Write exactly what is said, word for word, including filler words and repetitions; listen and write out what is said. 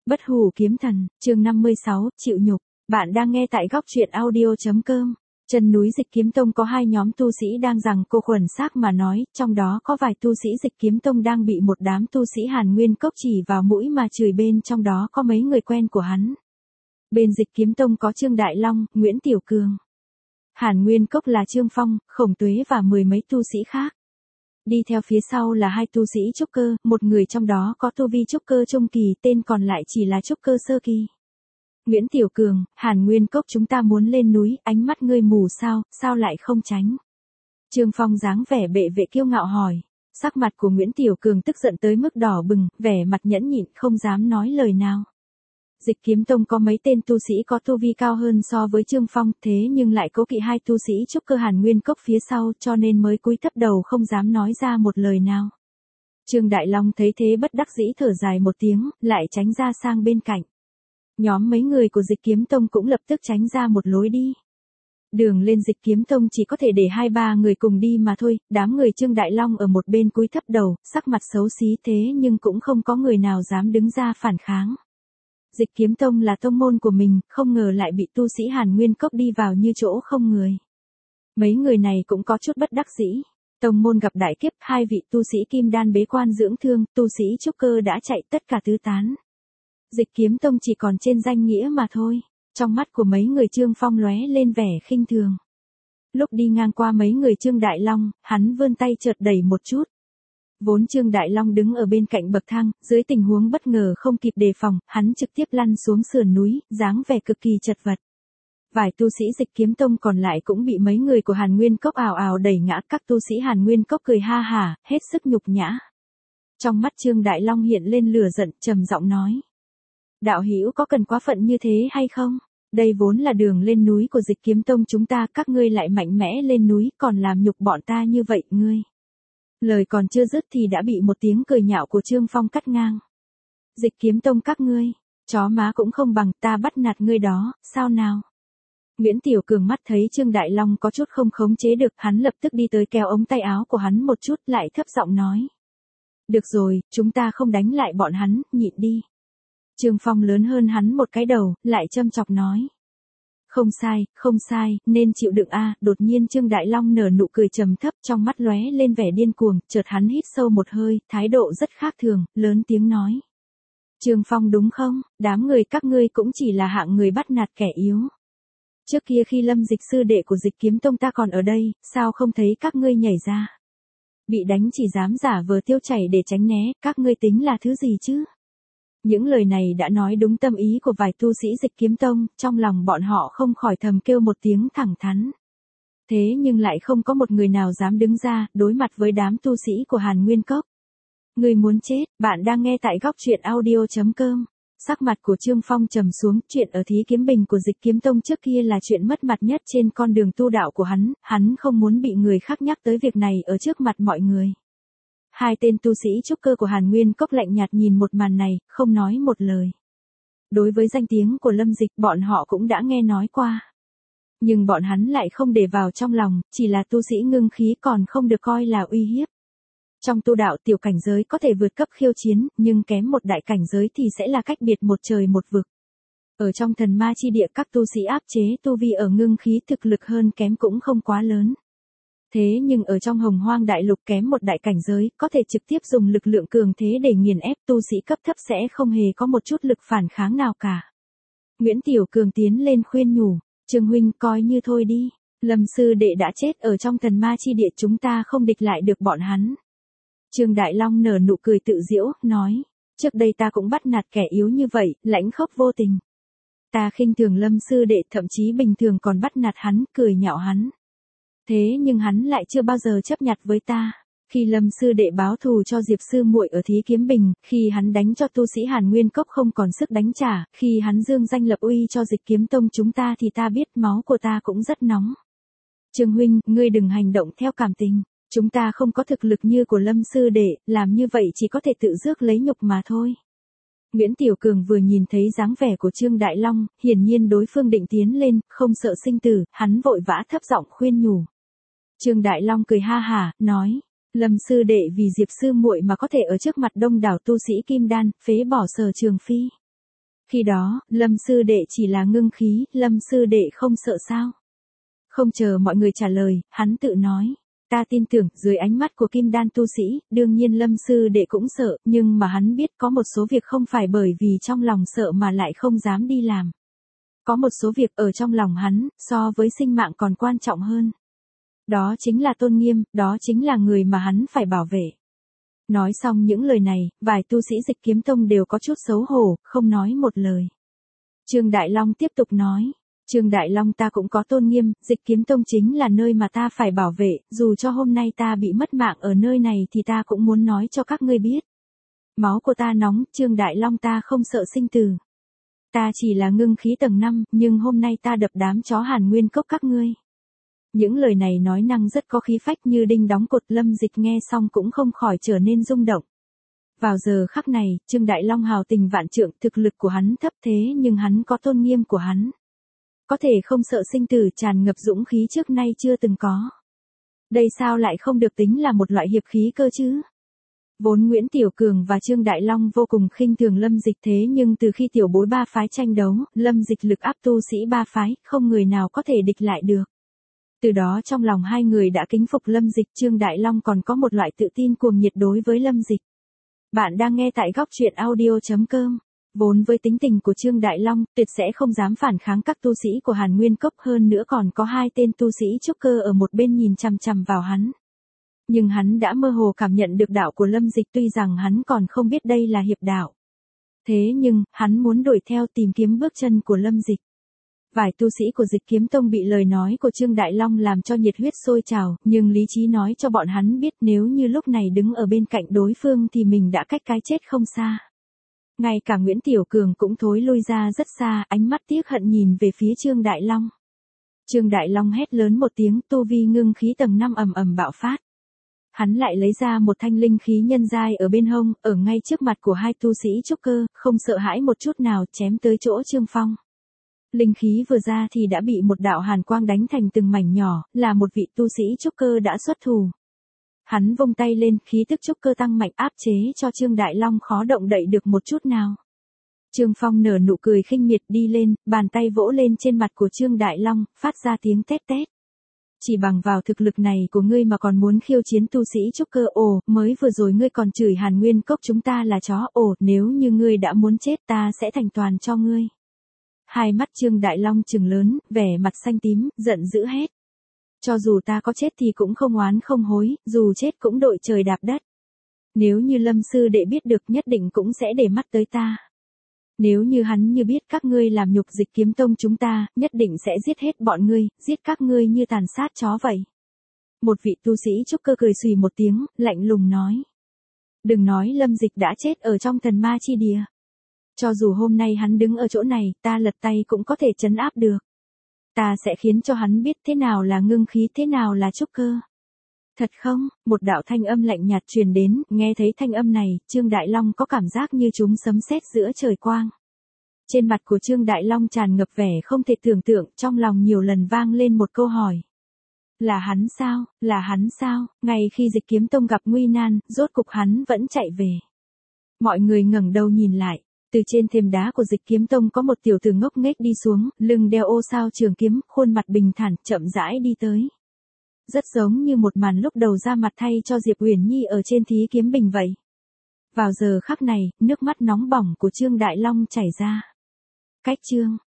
Bất hủ kiếm thần, chương năm mươi sáu, chịu nhục. Bạn đang nghe tại góc truyện audio chấm com. Chân núi Dịch Kiếm Tông có hai nhóm tu sĩ đang giằng co khuẩn xác mà nói, trong đó có vài tu sĩ Dịch Kiếm Tông đang bị một đám tu sĩ Hàn Nguyên Cốc chỉ vào mũi mà chửi, bên trong đó có mấy người quen của hắn. Bên Dịch Kiếm Tông có Trương Đại Long, Nguyễn Tiểu Cường. Hàn Nguyên Cốc là Trương Phong, Khổng Tuế và mười mấy tu sĩ khác. Đi theo phía sau là hai tu sĩ trúc cơ, một người trong đó có tu vi trúc cơ trung kỳ, tên còn lại chỉ là trúc cơ sơ kỳ. Nguyễn Tiểu Cường, Hàn Nguyên Cốc chúng ta muốn lên núi, ánh mắt ngươi mù sao, sao lại không tránh? Trương Phong dáng vẻ bệ vệ kiêu ngạo hỏi. Sắc mặt của Nguyễn Tiểu Cường tức giận tới mức đỏ bừng, vẻ mặt nhẫn nhịn không dám nói lời nào. Dịch Kiếm Tông có mấy tên tu sĩ có tu vi cao hơn so với Trương Phong, thế nhưng lại cố kỵ hai tu sĩ trúc cơ Hàn Nguyên Cốc phía sau, cho nên mới cúi thấp đầu không dám nói ra một lời nào. Trương Đại Long thấy thế bất đắc dĩ thở dài một tiếng, lại tránh ra sang bên cạnh. Nhóm mấy người của Dịch Kiếm Tông cũng lập tức tránh ra một lối đi. Đường lên Dịch Kiếm Tông chỉ có thể để hai ba người cùng đi mà thôi, đám người Trương Đại Long ở một bên cúi thấp đầu, sắc mặt xấu xí thế nhưng cũng không có người nào dám đứng ra phản kháng. Dịch Kiếm Tông là tông môn của mình, không ngờ lại bị tu sĩ Hàn Nguyên Cốc đi vào như chỗ không người. Mấy người này cũng có chút bất đắc dĩ. Tông môn gặp đại kiếp, hai vị tu sĩ kim đan bế quan dưỡng thương, tu sĩ trúc cơ đã chạy tất cả tứ tán. Dịch Kiếm Tông chỉ còn trên danh nghĩa mà thôi. Trong mắt của mấy người Trương Phong lóe lên vẻ khinh thường. Lúc đi ngang qua mấy người Trương Đại Long, hắn vươn tay chợt đẩy một chút. Vốn Trương Đại Long đứng ở bên cạnh bậc thang, dưới tình huống bất ngờ không kịp đề phòng, hắn trực tiếp lăn xuống sườn núi, dáng vẻ cực kỳ chật vật. Vài tu sĩ Dịch Kiếm Tông còn lại cũng bị mấy người của Hàn Nguyên Cốc ào ào đẩy ngã, các tu sĩ Hàn Nguyên Cốc cười ha hả, hết sức nhục nhã. Trong mắt Trương Đại Long hiện lên lửa giận, trầm giọng nói: đạo hữu có cần quá phận như thế hay không? Đây vốn là đường lên núi của Dịch Kiếm Tông chúng ta, các ngươi lại mạnh mẽ lên núi, còn làm nhục bọn ta như vậy, ngươi. Lời còn chưa dứt thì đã bị một tiếng cười nhạo của Trương Phong cắt ngang. Dịch Kiếm Tông các ngươi, chó má cũng không bằng, ta bắt nạt ngươi đó, sao nào? Nguyễn Tiểu Cường mắt thấy Trương Đại Long có chút không khống chế được, hắn lập tức đi tới kéo ống tay áo của hắn một chút, lại thấp giọng nói: được rồi, chúng ta không đánh lại bọn hắn, nhịn đi. Trương Phong lớn hơn hắn một cái đầu, lại châm chọc nói: không sai, không sai, nên chịu đựng a. À. Đột nhiên Trương Đại Long nở nụ cười trầm thấp, trong mắt lóe lên vẻ điên cuồng, chợt hắn hít sâu một hơi, thái độ rất khác thường, lớn tiếng nói: Trương Phong đúng không? Đám người các ngươi cũng chỉ là hạng người bắt nạt kẻ yếu. Trước kia khi Lâm Dịch sư đệ của Dịch Kiếm Tông ta còn ở đây, sao không thấy các ngươi nhảy ra? Bị đánh chỉ dám giả vờ tiêu chảy để tránh né, các ngươi tính là thứ gì chứ? Những lời này đã nói đúng tâm ý của vài tu sĩ Dịch Kiếm Tông, trong lòng bọn họ không khỏi thầm kêu một tiếng thẳng thắn. Thế nhưng lại không có một người nào dám đứng ra, đối mặt với đám tu sĩ của Hàn Nguyên Cốc. Người muốn chết, bạn đang nghe tại góc truyện audio chấm com. Sắc mặt của Trương Phong trầm xuống, chuyện ở Thí Kiếm Bình của Dịch Kiếm Tông trước kia là chuyện mất mặt nhất trên con đường tu đạo của hắn, hắn không muốn bị người khác nhắc tới việc này ở trước mặt mọi người. Hai tên tu sĩ trúc cơ của Hàn Nguyên Cốc lạnh nhạt nhìn một màn này, không nói một lời. Đối với danh tiếng của Lâm Dịch, bọn họ cũng đã nghe nói qua. Nhưng bọn hắn lại không để vào trong lòng, chỉ là tu sĩ ngưng khí còn không được coi là uy hiếp. Trong tu đạo tiểu cảnh giới có thể vượt cấp khiêu chiến, nhưng kém một đại cảnh giới thì sẽ là cách biệt một trời một vực. Ở trong thần ma chi địa, các tu sĩ áp chế tu vi ở ngưng khí thực lực hơn kém cũng không quá lớn. Thế nhưng ở trong Hồng Hoang đại lục kém một đại cảnh giới, có thể trực tiếp dùng lực lượng cường thế để nghiền ép, tu sĩ cấp thấp sẽ không hề có một chút lực phản kháng nào cả. Nguyễn Tiểu Cường tiến lên khuyên nhủ: Trương huynh coi như thôi đi, Lâm sư đệ đã chết ở trong thần ma chi địa, chúng ta không địch lại được bọn hắn. Trương Đại Long nở nụ cười tự giễu, nói: trước đây ta cũng bắt nạt kẻ yếu như vậy, lãnh khốc vô tình. Ta khinh thường Lâm sư đệ, thậm chí bình thường còn bắt nạt hắn, cười nhạo hắn. Thế nhưng hắn lại chưa bao giờ chấp nhặt với ta. Khi Lâm sư đệ báo thù cho Diệp sư muội ở Thí Kiếm Bình, khi hắn đánh cho tu sĩ Hàn Nguyên Cốc không còn sức đánh trả, khi hắn dương danh lập uy cho Dịch Kiếm Tông chúng ta thì ta biết máu của ta cũng rất nóng. Trương huynh, ngươi đừng hành động theo cảm tình. Chúng ta không có thực lực như của Lâm sư đệ, làm như vậy chỉ có thể tự rước lấy nhục mà thôi. Nguyễn Tiểu Cường vừa nhìn thấy dáng vẻ của Trương Đại Long, hiển nhiên đối phương định tiến lên, không sợ sinh tử, hắn vội vã thấp giọng khuyên nhủ. Trương Đại Long cười ha hả, nói: Lâm sư đệ vì Diệp sư muội mà có thể ở trước mặt đông đảo tu sĩ kim đan, phế bỏ Sở Trường Phi. Khi đó, Lâm sư đệ chỉ là ngưng khí, Lâm sư đệ không sợ sao? Không chờ mọi người trả lời, hắn tự nói. Ta tin tưởng, dưới ánh mắt của kim đan tu sĩ, đương nhiên Lâm sư đệ cũng sợ, nhưng mà hắn biết có một số việc không phải bởi vì trong lòng sợ mà lại không dám đi làm. Có một số việc ở trong lòng hắn, so với sinh mạng còn quan trọng hơn. Đó chính là tôn nghiêm, đó chính là người mà hắn phải bảo vệ. Nói xong những lời này, vài tu sĩ Dịch Kiếm Tông đều có chút xấu hổ, không nói một lời. Trương Đại Long tiếp tục nói. Trương Đại Long, ta cũng có tôn nghiêm, Dịch Kiếm Tông chính là nơi mà ta phải bảo vệ, dù cho hôm nay ta bị mất mạng ở nơi này thì ta cũng muốn nói cho các ngươi biết. Máu của ta nóng, Trương Đại Long, ta không sợ sinh tử. Ta chỉ là ngưng khí tầng năm, nhưng hôm nay ta đập đám chó Hàn Nguyên Cốc các ngươi. Những lời này nói năng rất có khí phách như đinh đóng cột, Lâm Dịch nghe xong cũng không khỏi trở nên rung động. Vào giờ khắc này, Trương Đại Long hào tình vạn trượng, thực lực của hắn thấp thế nhưng hắn có tôn nghiêm của hắn. Có thể không sợ sinh tử, tràn ngập dũng khí trước nay chưa từng có. Đây sao lại không được tính là một loại hiệp khí cơ chứ? Vốn Nguyễn Tiểu Cường và Trương Đại Long vô cùng khinh thường Lâm Dịch, thế nhưng từ khi tiểu bối ba phái tranh đấu, Lâm Dịch lực áp tu sĩ ba phái, không người nào có thể địch lại được. Từ đó trong lòng hai người đã kính phục Lâm Dịch, Trương Đại Long còn có một loại tự tin cuồng nhiệt đối với Lâm Dịch. Bạn đang nghe tại góc truyện audio chấm com. Vốn với tính tình của Trương Đại Long, tuyệt sẽ không dám phản kháng các tu sĩ của Hàn Nguyên Cốc, hơn nữa còn có hai tên tu sĩ trúc cơ ở một bên nhìn chằm chằm vào hắn. Nhưng hắn đã mơ hồ cảm nhận được đạo của Lâm Dịch, tuy rằng hắn còn không biết đây là hiệp đạo. Thế nhưng, hắn muốn đuổi theo tìm kiếm bước chân của Lâm Dịch. Vài tu sĩ của Dịch Kiếm Tông bị lời nói của Trương Đại Long làm cho nhiệt huyết sôi trào, nhưng lý trí nói cho bọn hắn biết nếu như lúc này đứng ở bên cạnh đối phương thì mình đã cách cái chết không xa. Ngay cả Nguyễn Tiểu Cường cũng thối lui ra rất xa, ánh mắt tiếc hận nhìn về phía Trương Đại Long. Trương Đại Long hét lớn một tiếng, tu vi ngưng khí tầng năm ầm ầm bạo phát. Hắn lại lấy ra một thanh linh khí nhân giai ở bên hông, ở ngay trước mặt của hai tu sĩ trúc cơ, không sợ hãi một chút nào, chém tới chỗ Trương Phong. Linh khí vừa ra thì đã bị một đạo hàn quang đánh thành từng mảnh nhỏ, là một vị tu sĩ trúc cơ đã xuất thủ. Hắn vung tay lên, khí tức trúc cơ tăng mạnh áp chế cho Trương Đại Long khó động đậy được một chút nào. Trương Phong nở nụ cười khinh miệt đi lên, bàn tay vỗ lên trên mặt của Trương Đại Long, phát ra tiếng tét tét. Chỉ bằng vào thực lực này của ngươi mà còn muốn khiêu chiến tu sĩ trúc cơ, ồ, mới vừa rồi ngươi còn chửi Hàn Nguyên Cốc chúng ta là chó, ồ, nếu như ngươi đã muốn chết ta sẽ thành toàn cho ngươi. Hai mắt Trương Đại Long trừng lớn, vẻ mặt xanh tím, giận dữ hét. Cho dù ta có chết thì cũng không oán không hối, dù chết cũng đội trời đạp đất. Nếu như Lâm sư đệ biết được nhất định cũng sẽ để mắt tới ta. Nếu như hắn như biết các ngươi làm nhục Dịch Kiếm Tông chúng ta, nhất định sẽ giết hết bọn ngươi, giết các ngươi như tàn sát chó vậy. Một vị tu sĩ trúc cơ cười xùy một tiếng, lạnh lùng nói. Đừng nói Lâm Dịch đã chết ở trong thần ma chi địa. Cho dù hôm nay hắn đứng ở chỗ này, ta lật tay cũng có thể trấn áp được. Ta sẽ khiến cho hắn biết thế nào là ngưng khí, thế nào là trúc cơ. Thật không? Một đạo thanh âm lạnh nhạt truyền đến, nghe thấy thanh âm này, Trương Đại Long có cảm giác như chúng sấm sét giữa trời quang. Trên mặt của Trương Đại Long tràn ngập vẻ không thể tưởng tượng, trong lòng nhiều lần vang lên một câu hỏi. Là hắn sao? Là hắn sao? Ngay khi Dịch Kiếm Tông gặp nguy nan, rốt cục hắn vẫn chạy về. Mọi người ngẩng đầu nhìn lại. Từ trên thềm đá của Dịch Kiếm Tông có một tiểu tử ngốc nghếch đi xuống, lưng đeo ô sao trường kiếm, khuôn mặt bình thản, chậm rãi đi tới. Rất giống như một màn lúc đầu ra mặt thay cho Diệp Uyển Nhi ở trên thí kiếm bình vậy. Vào giờ khắc này, nước mắt nóng bỏng của Trương Đại Long chảy ra. Cách chương,